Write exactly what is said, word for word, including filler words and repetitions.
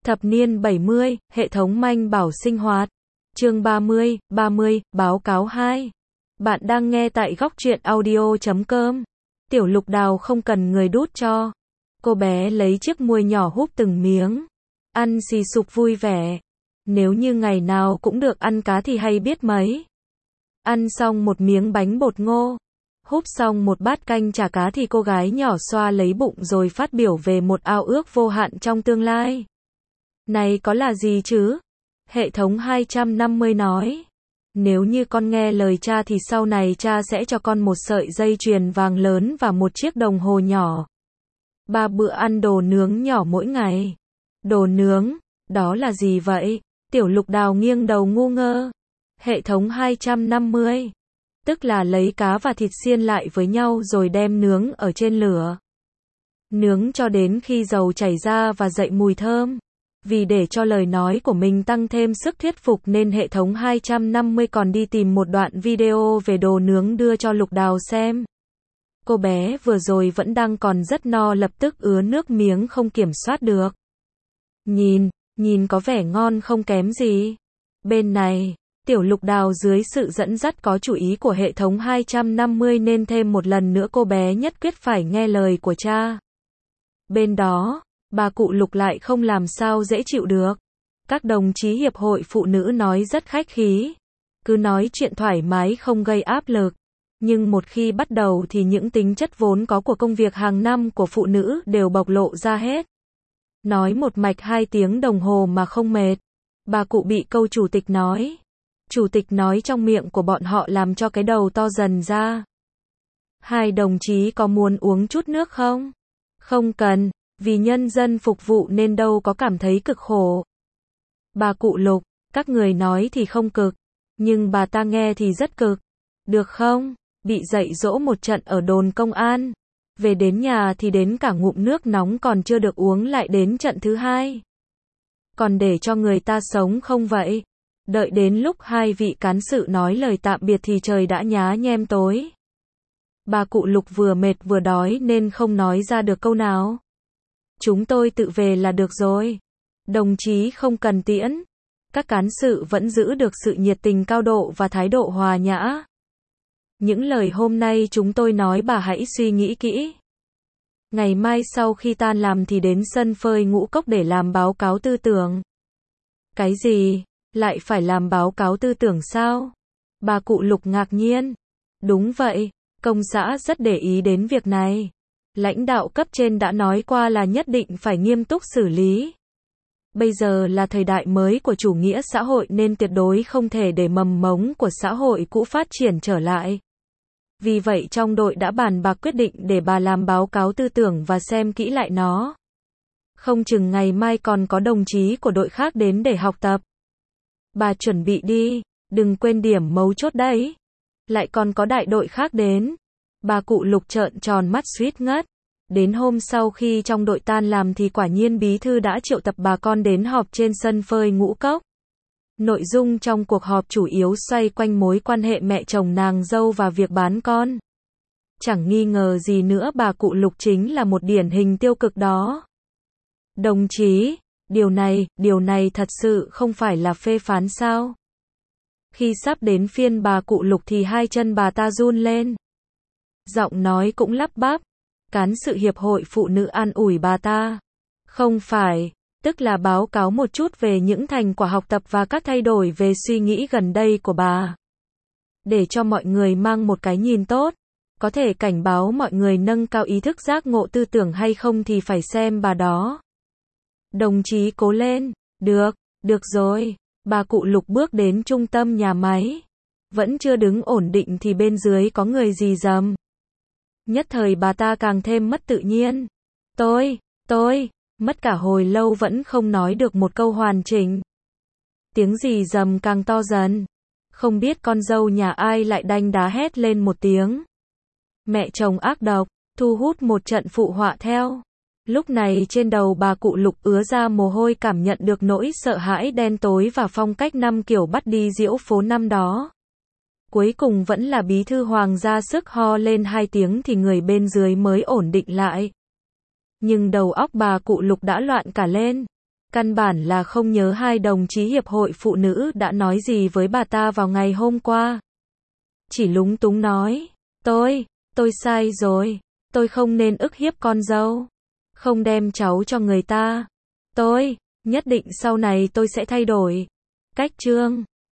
Thập niên bảy mươi, hệ thống manh bảo sinh hoạt. Chương ba mươi, ba mươi, báo cáo hai. Bạn đang nghe tại góc truyện audio chấm com. Tiểu Lục Đào không cần người đút cho. Cô bé lấy chiếc muôi nhỏ húp từng miếng. Ăn xì sụp vui vẻ. Nếu như ngày nào cũng được ăn cá thì hay biết mấy. Ăn xong một miếng bánh bột ngô. Húp xong một bát canh chả cá thì cô gái nhỏ xoa lấy bụng rồi phát biểu về một ao ước vô hạn trong tương lai. Này có là gì chứ? Hệ thống hai trăm năm mươi nói. Nếu như con nghe lời cha thì sau này cha sẽ cho con một sợi dây chuyền vàng lớn và một chiếc đồng hồ nhỏ. Ba bữa ăn đồ nướng nhỏ mỗi ngày. Đồ nướng? Đó là gì vậy? Tiểu Lục Đào nghiêng đầu ngu ngơ. Hệ thống hai trăm năm mươi. Tức là lấy cá và thịt xiên lại với nhau rồi đem nướng ở trên lửa. Nướng cho đến khi dầu chảy ra và dậy mùi thơm. Vì để cho lời nói của mình tăng thêm sức thuyết phục nên hệ thống hai trăm năm mươi còn đi tìm một đoạn video về đồ nướng đưa cho Lục Đào xem. Cô bé vừa rồi vẫn đang còn rất no lập tức ứa nước miếng không kiểm soát được. Nhìn, nhìn có vẻ ngon không kém gì. Bên này, Tiểu Lục Đào dưới sự dẫn dắt có chủ ý của hệ thống hai trăm năm mươi nên thêm một lần nữa cô bé nhất quyết phải nghe lời của cha. Bên đó, bà cụ Lục lại không làm sao dễ chịu được. Các đồng chí hiệp hội phụ nữ nói rất khách khí. Cứ nói chuyện thoải mái không gây áp lực. Nhưng một khi bắt đầu thì những tính chất vốn có của công việc hàng năm của phụ nữ đều bộc lộ ra hết. Nói một mạch hai tiếng đồng hồ mà không mệt. Bà cụ bị câu chủ tịch nói. Chủ tịch nói trong miệng của bọn họ làm cho cái đầu to dần ra. Hai đồng chí có muốn uống chút nước không? Không cần. Vì nhân dân phục vụ nên đâu có cảm thấy cực khổ. Bà cụ Lục, các người nói thì không cực, nhưng bà ta nghe thì rất cực. Được không? Bị dạy dỗ một trận ở đồn công an. Về đến nhà thì đến cả ngụm nước nóng còn chưa được uống lại đến trận thứ hai. Còn để cho người ta sống không vậy? Đợi đến lúc hai vị cán sự nói lời tạm biệt thì trời đã nhá nhem tối. Bà cụ Lục vừa mệt vừa đói nên không nói ra được câu nào. Chúng tôi tự về là được rồi. Đồng chí không cần tiễn. Các cán sự vẫn giữ được sự nhiệt tình cao độ và thái độ hòa nhã. Những lời hôm nay chúng tôi nói bà hãy suy nghĩ kỹ. Ngày mai sau khi tan làm thì đến sân phơi Ngũ Cốc để làm báo cáo tư tưởng. Cái gì? Lại phải làm báo cáo tư tưởng sao? Bà cụ Lục ngạc nhiên. Đúng vậy, công xã rất để ý đến việc này. Lãnh đạo cấp trên đã nói qua là nhất định phải nghiêm túc xử lý. Bây giờ là thời đại mới của chủ nghĩa xã hội nên tuyệt đối không thể để mầm mống của xã hội cũ phát triển trở lại. Vì vậy trong đội đã bàn bạc quyết định để bà làm báo cáo tư tưởng và xem kỹ lại nó. Không chừng ngày mai còn có đồng chí của đội khác đến để học tập. Bà chuẩn bị đi, đừng quên điểm mấu chốt đấy. Lại còn có đại đội khác đến. Bà cụ Lục trợn tròn mắt suýt ngất. Đến hôm sau khi trong đội tan làm thì quả nhiên bí thư đã triệu tập bà con đến họp trên sân phơi Ngũ Cốc. Nội dung trong cuộc họp chủ yếu xoay quanh mối quan hệ mẹ chồng nàng dâu và việc bán con. Chẳng nghi ngờ gì nữa bà cụ Lục chính là một điển hình tiêu cực đó. Đồng chí, điều này, điều này thật sự không phải là phê phán sao? Khi sắp đến phiên bà cụ Lục thì hai chân bà ta run lên. Giọng nói cũng lắp bắp. Cán sự hiệp hội phụ nữ an ủi bà ta. Không phải, tức là báo cáo một chút về những thành quả học tập và các thay đổi về suy nghĩ gần đây của bà. Để cho mọi người mang một cái nhìn tốt, có thể cảnh báo mọi người nâng cao ý thức giác ngộ tư tưởng hay không thì phải xem bà đó. Đồng chí cố lên, được, được rồi, bà cụ Lục bước đến trung tâm nhà máy. Vẫn chưa đứng ổn định thì bên dưới có người rì rầm. Nhất thời bà ta càng thêm mất tự nhiên. Tôi, tôi, mất cả hồi lâu vẫn không nói được một câu hoàn chỉnh. Tiếng rì rầm càng to dần. Không biết con dâu nhà ai lại đanh đá hét lên một tiếng. Mẹ chồng ác độc, thu hút một trận phụ họa theo. Lúc này trên đầu bà cụ Lục ứa ra mồ hôi cảm nhận được nỗi sợ hãi đen tối và phong cách năm kiểu bắt đi diễu phố năm đó. Cuối cùng vẫn là bí thư Hoàng ra sức ho lên hai tiếng thì người bên dưới mới ổn định lại. Nhưng đầu óc bà cụ Lục đã loạn cả lên. căn bản là không nhớ hai đồng chí hiệp hội phụ nữ đã nói gì với bà ta vào ngày hôm qua. Chỉ lúng túng nói, tôi, tôi sai rồi, tôi không nên ức hiếp con dâu, không đem cháu cho người ta. Tôi, nhất định sau này tôi sẽ thay đổi. Cách chương